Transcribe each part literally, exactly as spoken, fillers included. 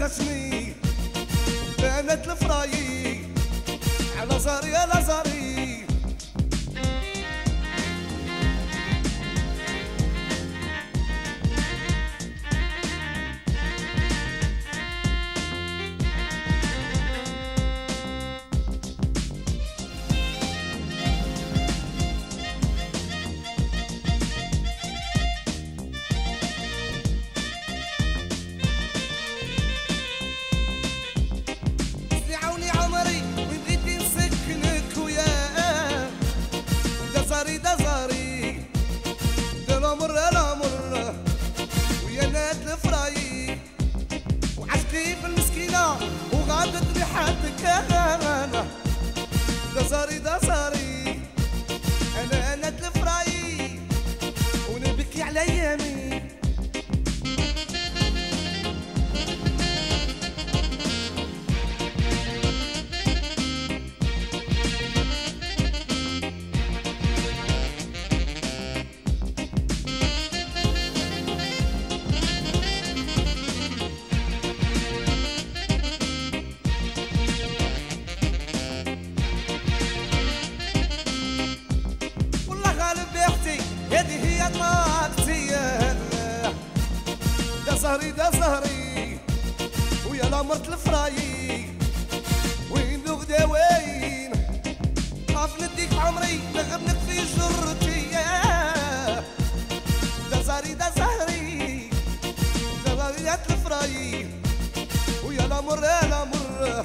نغشني بنت الفراي على زاري على زاري. وغادت ريحتك انا دزاري دزاري انا انا الفراي ونبكي على ايامي. دزهري دزهري ويا لمرت الفراي وين الغدا وين خاف نديك عمري نغبنك في جرتي. دزهري دزهري دزهري الفراي ويا لمر لمر.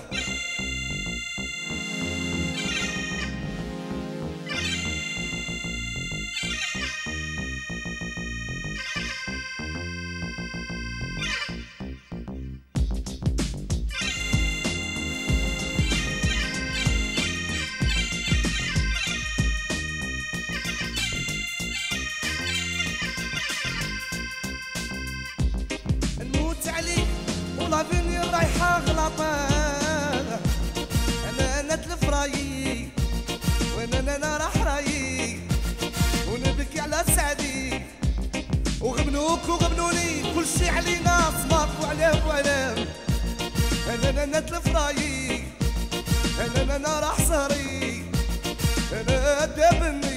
لافيني رايحة غلطان أنا أنا الفراي وأنا أنا أنا راح راي ونبكي على سعدي وغبنوك وغبنوني كل شي علينا صماك وعلام وعلام. أنا أنا أنا الفراي أنا أنا أنا راح سهري أنا دابني.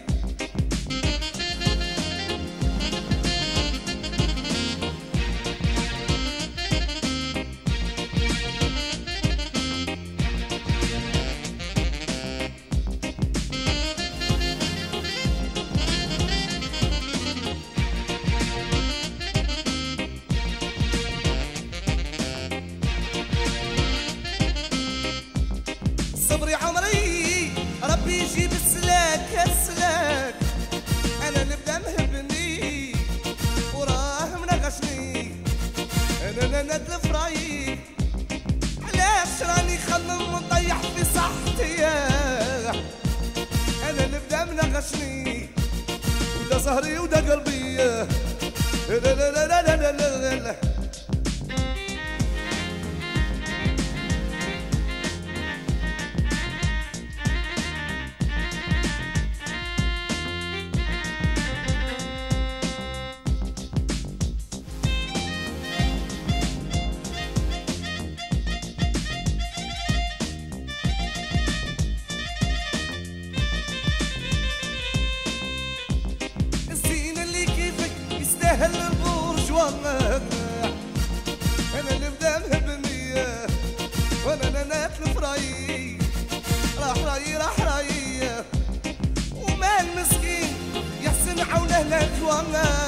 صبري عمري ربي يجيب السلاك السلاك انا نبدا مهبني وراه منغشني انا انا الفراي علاش راني خمم ونطيح في صحتي انا نبدا منغشني ودا زهري ودا قلبي لا لا لا لا لا لا لا. يستاهل البرجوان انا اللي بدا مهبني وانا انا الفراي راح راي راح راي وما المسكين يحسن عونه لك وانا